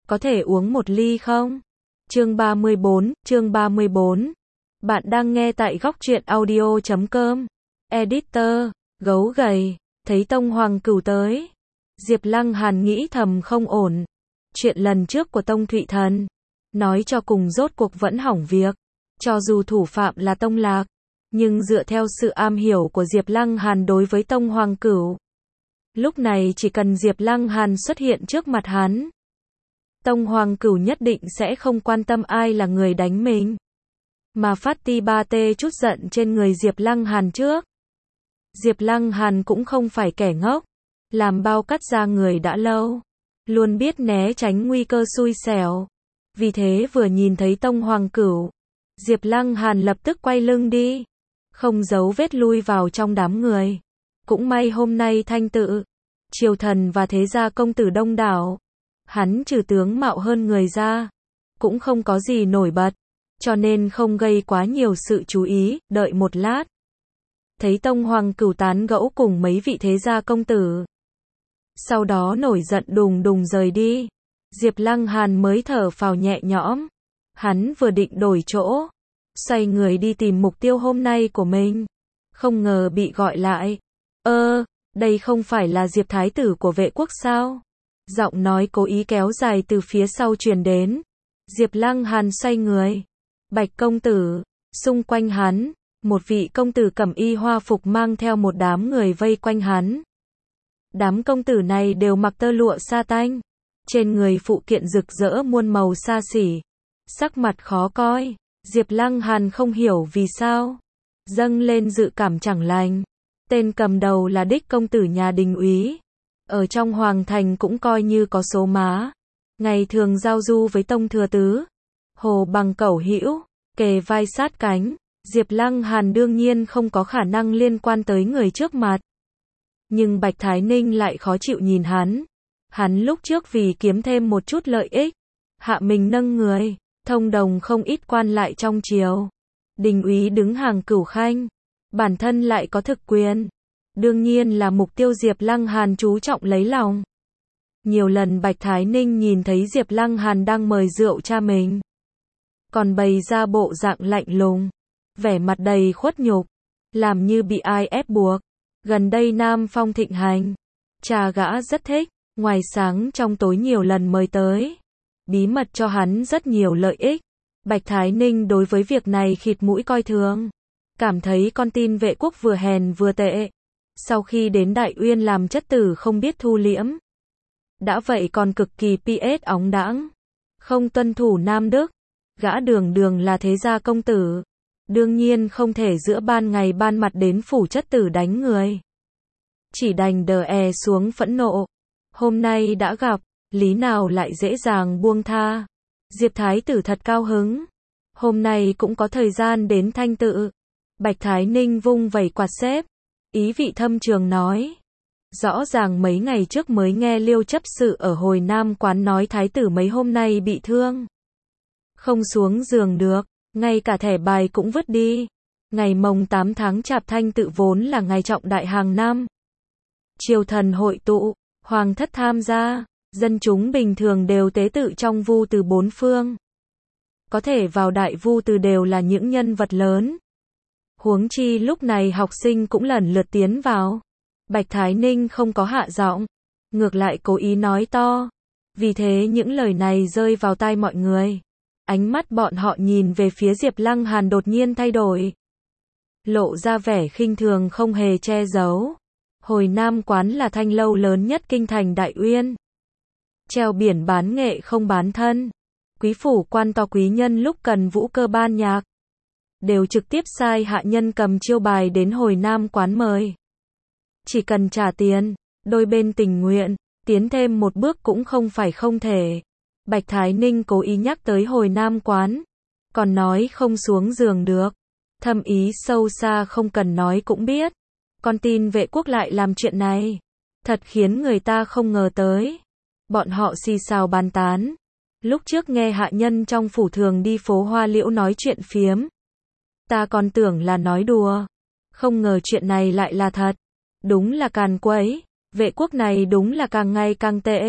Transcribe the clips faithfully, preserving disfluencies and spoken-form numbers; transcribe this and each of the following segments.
có thể uống một ly không? Chương ba mươi bốn, chương ba mươi bốn. Bạn đang nghe tại góc truyện audio chấm com. Editor, gấu gầy, thấy Tông Hoàng Cửu tới. Diệp Lăng Hàn nghĩ thầm không ổn. Chuyện lần trước của Tông Thụy Thần, nói cho cùng rốt cuộc vẫn hỏng việc. Cho dù thủ phạm là Tông Lạc, nhưng dựa theo sự am hiểu của Diệp Lăng Hàn đối với Tông Hoàng Cửu, lúc này chỉ cần Diệp Lăng Hàn xuất hiện trước mặt hắn, Tông Hoàng Cửu nhất định sẽ không quan tâm ai là người đánh mình, mà phát ti ba tê chút giận trên người Diệp Lăng Hàn trước. Diệp Lăng Hàn cũng không phải kẻ ngốc, làm bao cắt da người đã lâu, luôn biết né tránh nguy cơ xui xẻo. Vì thế vừa nhìn thấy Tông Hoàng Cửu, Diệp Lăng Hàn lập tức quay lưng đi, không giấu vết lui vào trong đám người. Cũng may hôm nay thanh tự, triều thần và thế gia công tử đông đảo, hắn trừ tướng mạo hơn người ra, cũng không có gì nổi bật, cho nên không gây quá nhiều sự chú ý. Đợi một lát, thấy Tông Hoàng Cửu tán gẫu cùng mấy vị thế gia công tử, sau đó nổi giận đùng đùng rời đi, Diệp Lăng Hàn mới thở phào nhẹ nhõm. Hắn vừa định đổi chỗ, xoay người đi tìm mục tiêu hôm nay của mình, không ngờ bị gọi lại. Ơ, đây không phải là Diệp Thái tử của Vệ Quốc sao? Giọng nói cố ý kéo dài từ phía sau truyền đến. Diệp Lăng Hàn xoay người. Bạch công tử, xung quanh hắn, một vị công tử cẩm y hoa phục mang theo một đám người vây quanh hắn. Đám công tử này đều mặc tơ lụa sa tanh, trên người phụ kiện rực rỡ muôn màu xa xỉ, sắc mặt khó coi. Diệp Lăng Hàn không hiểu vì sao, dâng lên dự cảm chẳng lành. Tên cầm đầu là đích công tử nhà Đình Úy, ở trong hoàng thành cũng coi như có số má, ngày thường giao du với Tông thừa tứ, hồ bằng cẩu hữu, kề vai sát cánh. Diệp Lăng Hàn đương nhiên không có khả năng liên quan tới người trước mặt, nhưng Bạch Thái Ninh lại khó chịu nhìn hắn. Hắn lúc trước vì kiếm thêm một chút lợi ích, hạ mình nâng người, thông đồng không ít quan lại trong triều. Đình Úy đứng hàng cửu khanh, bản thân lại có thực quyền, đương nhiên là mục tiêu Diệp Lăng Hàn chú trọng lấy lòng. Nhiều lần Bạch Thái Ninh nhìn thấy Diệp Lăng Hàn đang mời rượu cha mình, còn bày ra bộ dạng lạnh lùng, vẻ mặt đầy khuất nhục, làm như bị ai ép buộc. Gần đây Nam Phong thịnh hành, cha gã rất thích, ngoài sáng trong tối nhiều lần mời tới, bí mật cho hắn rất nhiều lợi ích. Bạch Thái Ninh đối với việc này khịt mũi coi thường, cảm thấy con tin Vệ Quốc vừa hèn vừa tệ, sau khi đến Đại Uyên làm chất tử không biết thu liễm, đã vậy còn cực kỳ ps óng đãng, không tuân thủ nam đức. Gã đường đường là thế gia công tử, đương nhiên không thể giữa ban ngày ban mặt đến phủ chất tử đánh người, chỉ đành đờ è xuống phẫn nộ. Hôm nay đã gặp, lý nào lại dễ dàng buông tha. Diệp Thái tử thật cao hứng, hôm nay cũng có thời gian đến thanh tự. Bạch Thái Ninh vung vẩy quạt xếp, ý vị thâm trường nói. Rõ ràng mấy ngày trước mới nghe Liêu chấp sự ở Hồi Nam quán nói Thái tử mấy hôm nay bị thương, không xuống giường được, ngay cả thẻ bài cũng vứt đi. Ngày mồng tám tháng Chạp thanh tự vốn là ngày trọng đại hàng năm, triều thần hội tụ, hoàng thất tham gia, dân chúng bình thường đều tế tự trong vu từ bốn phương, có thể vào đại vu từ đều là những nhân vật lớn. Huống chi lúc này học sinh cũng lần lượt tiến vào. Bạch Thái Ninh không có hạ giọng, ngược lại cố ý nói to, vì thế những lời này rơi vào tai mọi người. Ánh mắt bọn họ nhìn về phía Diệp Lăng Hàn đột nhiên thay đổi, lộ ra vẻ khinh thường không hề che giấu. Hồi Nam quán là thanh lâu lớn nhất kinh thành Đại Uyên, treo biển bán nghệ không bán thân. Quý phủ quan to quý nhân lúc cần vũ cơ ban nhạc, đều trực tiếp sai hạ nhân cầm chiêu bài đến Hồi Nam quán mời. Chỉ cần trả tiền, đôi bên tình nguyện, tiến thêm một bước cũng không phải không thể. Bạch Thái Ninh cố ý nhắc tới Hồi Nam quán, còn nói không xuống giường được. Thâm ý sâu xa không cần nói cũng biết. Con tin Vệ Quốc lại làm chuyện này, thật khiến người ta không ngờ tới. Bọn họ xì xào bàn tán. Lúc trước nghe hạ nhân trong phủ thường đi phố Hoa Liễu nói chuyện phiếm, ta còn tưởng là nói đùa, không ngờ chuyện này lại là thật. Đúng là càn quấy, Vệ Quốc này đúng là càng ngày càng tệ.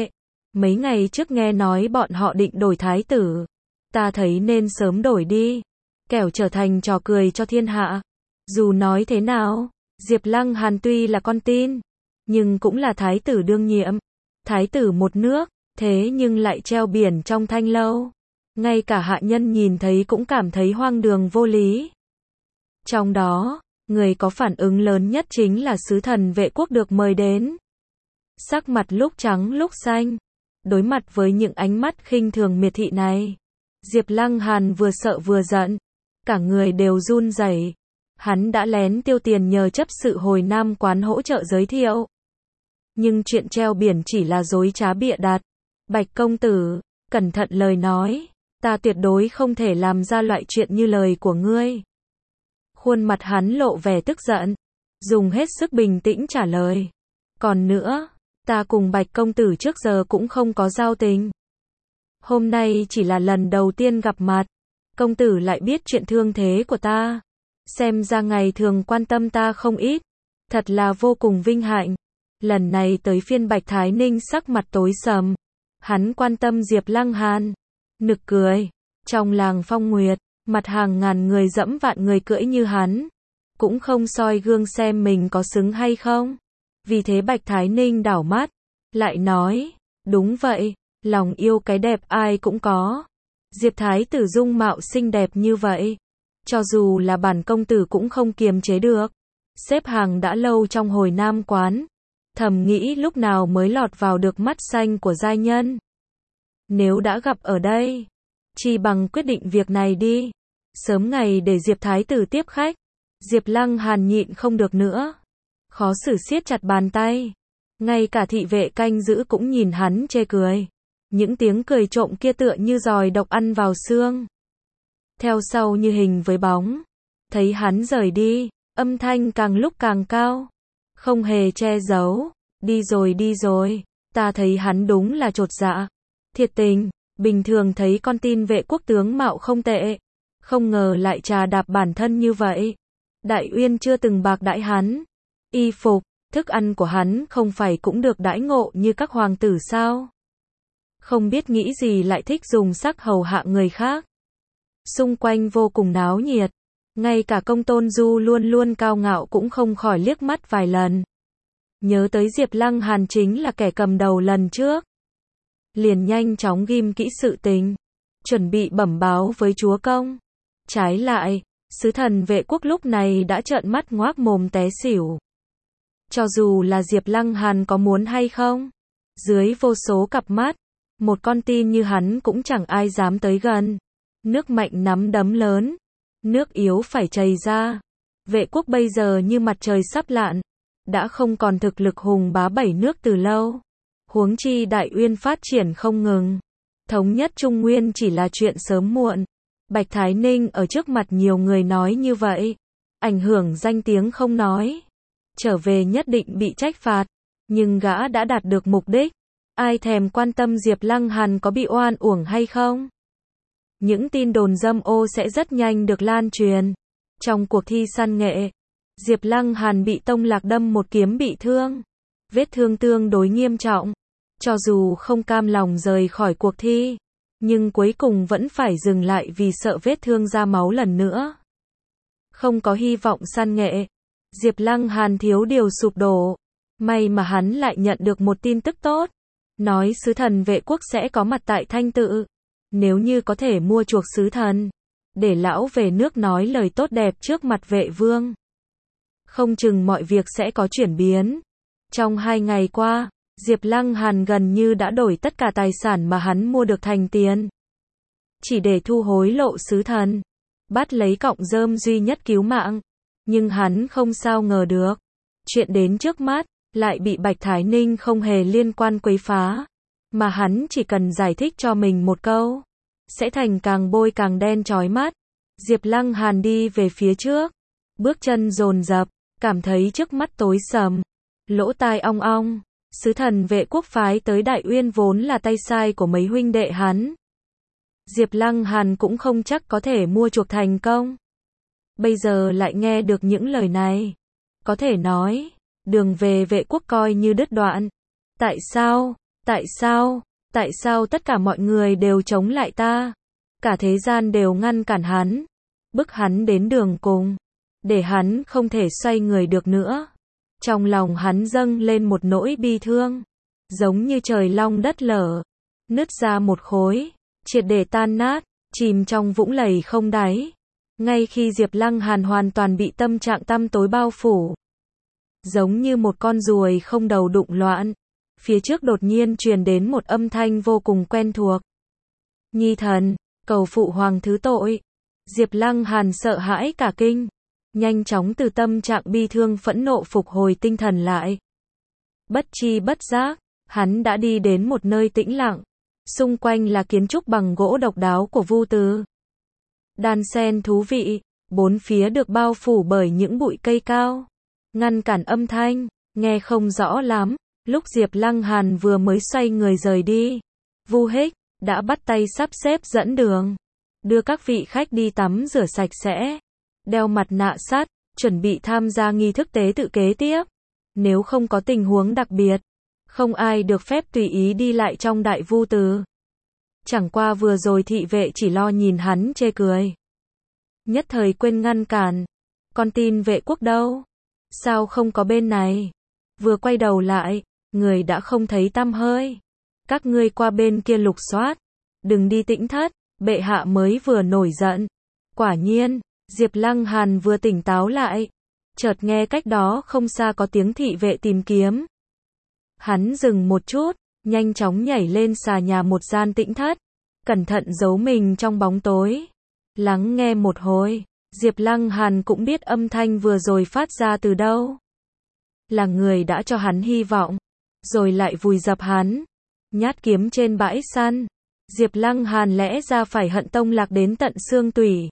Mấy ngày trước nghe nói bọn họ định đổi thái tử. Ta thấy nên sớm đổi đi. Kẻo trở thành trò cười cho thiên hạ. Dù nói thế nào, Diệp Lăng Hàn tuy là con tin, nhưng cũng là thái tử đương nhiệm. Thái tử một nước, thế nhưng lại treo biển trong thanh lâu. Ngay cả hạ nhân nhìn thấy cũng cảm thấy hoang đường vô lý. Trong đó, người có phản ứng lớn nhất chính là sứ thần vệ quốc được mời đến. Sắc mặt lúc trắng lúc xanh, đối mặt với những ánh mắt khinh thường miệt thị này, Diệp Lăng Hàn vừa sợ vừa giận, cả người đều run rẩy. Hắn đã lén tiêu tiền nhờ chấp sự hồi Nam quán hỗ trợ giới thiệu. Nhưng chuyện treo biển chỉ là dối trá bịa đặt. Bạch công tử, cẩn thận lời nói, ta tuyệt đối không thể làm ra loại chuyện như lời của ngươi. Khuôn mặt hắn lộ vẻ tức giận, dùng hết sức bình tĩnh trả lời. Còn nữa, ta cùng Bạch công tử trước giờ cũng không có giao tình. Hôm nay chỉ là lần đầu tiên gặp mặt, công tử lại biết chuyện thương thế của ta. Xem ra ngày thường quan tâm ta không ít, thật là vô cùng vinh hạnh. Lần này tới phiên Bạch Thái Ninh sắc mặt tối sầm, hắn quan tâm Diệp Lăng Hàn. Nực cười, trong làng Phong Nguyệt, mặt hàng ngàn người dẫm vạn người cưỡi như hắn, cũng không soi gương xem mình có xứng hay không. Vì thế Bạch Thái Ninh đảo mắt, lại nói, đúng vậy, lòng yêu cái đẹp ai cũng có. Diệp Thái tử dung mạo xinh đẹp như vậy, cho dù là bản công tử cũng không kiềm chế được. Xếp hàng đã lâu trong hồi Nam quán, thầm nghĩ lúc nào mới lọt vào được mắt xanh của giai nhân. Nếu đã gặp ở đây, chi bằng quyết định việc này đi. Sớm ngày để Diệp Thái tử tiếp khách. Diệp Lăng Hàn nhịn không được nữa, khó xử siết chặt bàn tay. Ngay cả thị vệ canh giữ cũng nhìn hắn chê cười. Những tiếng cười trộm kia tựa như giòi độc ăn vào xương. Theo sau như hình với bóng. Thấy hắn rời đi, âm thanh càng lúc càng cao, không hề che giấu. Đi rồi đi rồi, ta thấy hắn đúng là chột dạ. Thiệt tình, bình thường thấy con tin vệ quốc tướng mạo không tệ, không ngờ lại trà đạp bản thân như vậy. Đại Uyên chưa từng bạc đãi hắn. Y phục, thức ăn của hắn không phải cũng được đãi ngộ như các hoàng tử sao? Không biết nghĩ gì lại thích dùng sắc hầu hạ người khác. Xung quanh vô cùng náo nhiệt, ngay cả Công Tôn Du luôn luôn cao ngạo cũng không khỏi liếc mắt vài lần. Nhớ tới Diệp Lăng Hàn chính là kẻ cầm đầu lần trước, liền nhanh chóng ghim kỹ sự tình, chuẩn bị bẩm báo với chúa công. Trái lại, sứ thần vệ quốc lúc này đã trợn mắt ngoác mồm té xỉu. Cho dù là Diệp Lăng Hàn có muốn hay không, dưới vô số cặp mắt, một con tin như hắn cũng chẳng ai dám tới gần. Nước mạnh nắm đấm lớn, nước yếu phải chảy ra. Vệ quốc bây giờ như mặt trời sắp lặn, đã không còn thực lực hùng bá bảy nước từ lâu. Huống chi Đại Uyên phát triển không ngừng, thống nhất Trung Nguyên chỉ là chuyện sớm muộn. Bạch Thái Ninh ở trước mặt nhiều người nói như vậy, ảnh hưởng danh tiếng không nói, trở về nhất định bị trách phạt. Nhưng gã đã đạt được mục đích, ai thèm quan tâm Diệp Lăng Hàn có bị oan uổng hay không. Những tin đồn dâm ô sẽ rất nhanh được lan truyền. Trong cuộc thi săn nghệ, Diệp Lăng Hàn bị Tông Lạc đâm một kiếm bị thương, vết thương tương đối nghiêm trọng. Cho dù không cam lòng rời khỏi cuộc thi, nhưng cuối cùng vẫn phải dừng lại vì sợ vết thương ra máu lần nữa. Không có hy vọng săn nghệ, Diệp Lăng Hàn thiếu điều sụp đổ. May mà hắn lại nhận được một tin tức tốt, nói sứ thần vệ quốc sẽ có mặt tại Thanh Tự. Nếu như có thể mua chuộc sứ thần, để lão về nước nói lời tốt đẹp trước mặt vệ vương, không chừng mọi việc sẽ có chuyển biến. Trong hai ngày qua, Diệp Lăng Hàn gần như đã đổi tất cả tài sản mà hắn mua được thành tiền, chỉ để thu hối lộ sứ thần, bắt lấy cọng rơm duy nhất cứu mạng. Nhưng hắn không sao ngờ được, chuyện đến trước mắt lại bị Bạch Thái Ninh không hề liên quan quấy phá, mà hắn chỉ cần giải thích cho mình một câu, sẽ thành càng bôi càng đen chói mắt. Diệp Lăng Hàn đi về phía trước, bước chân dồn dập, cảm thấy trước mắt tối sầm, lỗ tai ong ong. Sứ thần vệ quốc phái tới Đại Uyên vốn là tay sai của mấy huynh đệ hắn. Diệp Lăng Hàn cũng không chắc có thể mua chuộc thành công. Bây giờ lại nghe được những lời này, có thể nói, đường về vệ quốc coi như đứt đoạn. Tại sao? Tại sao? Tại sao tất cả mọi người đều chống lại ta? Cả thế gian đều ngăn cản hắn, bức hắn đến đường cùng, để hắn không thể xoay người được nữa. Trong lòng hắn dâng lên một nỗi bi thương, giống như trời long đất lở, nứt ra một khối, triệt để tan nát, chìm trong vũng lầy không đáy. Ngay khi Diệp Lăng Hàn hoàn toàn bị tâm trạng tăm tối bao phủ, giống như một con ruồi không đầu đụng loạn, phía trước đột nhiên truyền đến một âm thanh vô cùng quen thuộc. Nhi thần, cầu phụ hoàng thứ tội. Diệp Lăng Hàn sợ hãi cả kinh, nhanh chóng từ tâm trạng bi thương phẫn nộ phục hồi tinh thần lại. Bất chi bất giác, hắn đã đi đến một nơi tĩnh lặng, xung quanh là kiến trúc bằng gỗ độc đáo của Vu Tứ. Đan sen thú vị, bốn phía được bao phủ bởi những bụi cây cao, ngăn cản âm thanh, nghe không rõ lắm. Lúc Diệp Lăng Hàn vừa mới xoay người rời đi, Vu Hích đã bắt tay sắp xếp dẫn đường, đưa các vị khách đi tắm rửa sạch sẽ, đeo mặt nạ sắt, chuẩn bị tham gia nghi thức tế tự kế tiếp. Nếu không có tình huống đặc biệt, không ai được phép tùy ý đi lại trong Đại Vu Tứ. Chẳng qua vừa rồi thị vệ chỉ lo nhìn hắn chê cười, nhất thời quên ngăn cản. Con tin vệ quốc đâu? Sao không có bên này? Vừa quay đầu lại, người đã không thấy tăm hơi. Các ngươi qua bên kia lục soát, đừng đi tĩnh thất, bệ hạ mới vừa nổi giận. Quả nhiên, Diệp Lăng Hàn vừa tỉnh táo lại, chợt nghe cách đó không xa có tiếng thị vệ tìm kiếm. Hắn dừng một chút, nhanh chóng nhảy lên xà nhà một gian tĩnh thất, cẩn thận giấu mình trong bóng tối, lắng nghe một hồi. Diệp Lăng Hàn cũng biết âm thanh vừa rồi phát ra từ đâu. Là người đã cho hắn hy vọng, rồi lại vùi dập hắn. Nhát kiếm trên bãi săn, Diệp Lăng Hàn lẽ ra phải hận Tông Lạc đến tận xương tủy.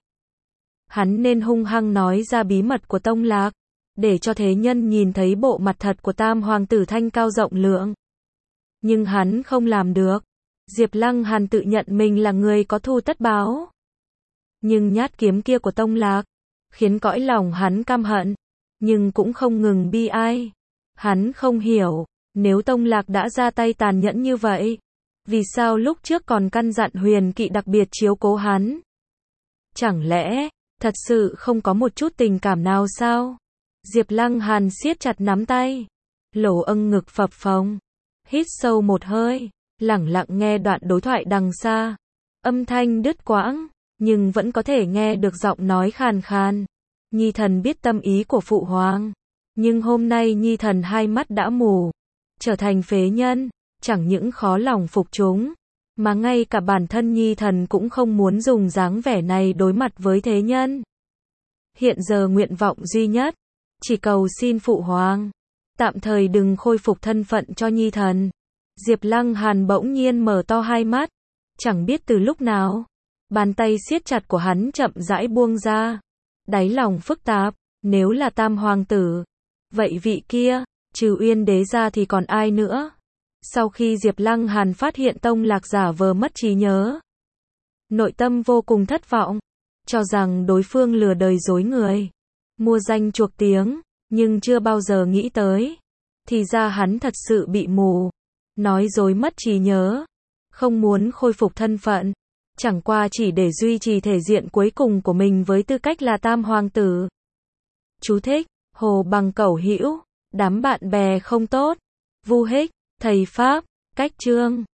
Hắn nên hung hăng nói ra bí mật của Tông Lạc, để cho thế nhân nhìn thấy bộ mặt thật của Tam Hoàng tử thanh cao rộng lượng. Nhưng hắn không làm được. Diệp Lăng Hàn tự nhận mình là người có thù tất báo. Nhưng nhát kiếm kia của Tông Lạc khiến cõi lòng hắn căm hận, nhưng cũng không ngừng bi ai. Hắn không hiểu, nếu Tông Lạc đã ra tay tàn nhẫn như vậy, vì sao lúc trước còn căn dặn Huyền Kỵ đặc biệt chiếu cố hắn? Chẳng lẽ thật sự không có một chút tình cảm nào sao? Diệp Lăng Hàn siết chặt nắm tay, lỗ âng ngực phập phồng, hít sâu một hơi, lẳng lặng nghe đoạn đối thoại đằng xa. Âm thanh đứt quãng, nhưng vẫn có thể nghe được giọng nói khàn khàn. Nhi thần biết tâm ý của phụ hoàng, nhưng hôm nay Nhi thần hai mắt đã mù, trở thành phế nhân, chẳng những khó lòng phục chúng, mà ngay cả bản thân Nhi thần cũng không muốn dùng dáng vẻ này đối mặt với thế nhân. Hiện giờ nguyện vọng duy nhất, chỉ cầu xin phụ hoàng, tạm thời đừng khôi phục thân phận cho Nhi thần. Diệp Lăng Hàn bỗng nhiên mở to hai mắt, chẳng biết từ lúc nào, bàn tay siết chặt của hắn chậm rãi buông ra. Đáy lòng phức tạp, nếu là Tam Hoàng tử, vậy vị kia, trừ Uyên đế ra thì còn ai nữa? Sau khi Diệp Lăng Hàn phát hiện Tông Lạc giả vờ mất trí nhớ, nội tâm vô cùng thất vọng, cho rằng đối phương lừa đời dối người, mua danh chuộc tiếng, nhưng chưa bao giờ nghĩ tới, thì ra hắn thật sự bị mù, nói dối mất trí nhớ, không muốn khôi phục thân phận, chẳng qua chỉ để duy trì thể diện cuối cùng của mình với tư cách là Tam Hoàng tử. Chú thích: Hồ Bằng Cẩu Hữu, đám bạn bè không tốt, Vu Hích, thầy Pháp, cách chương.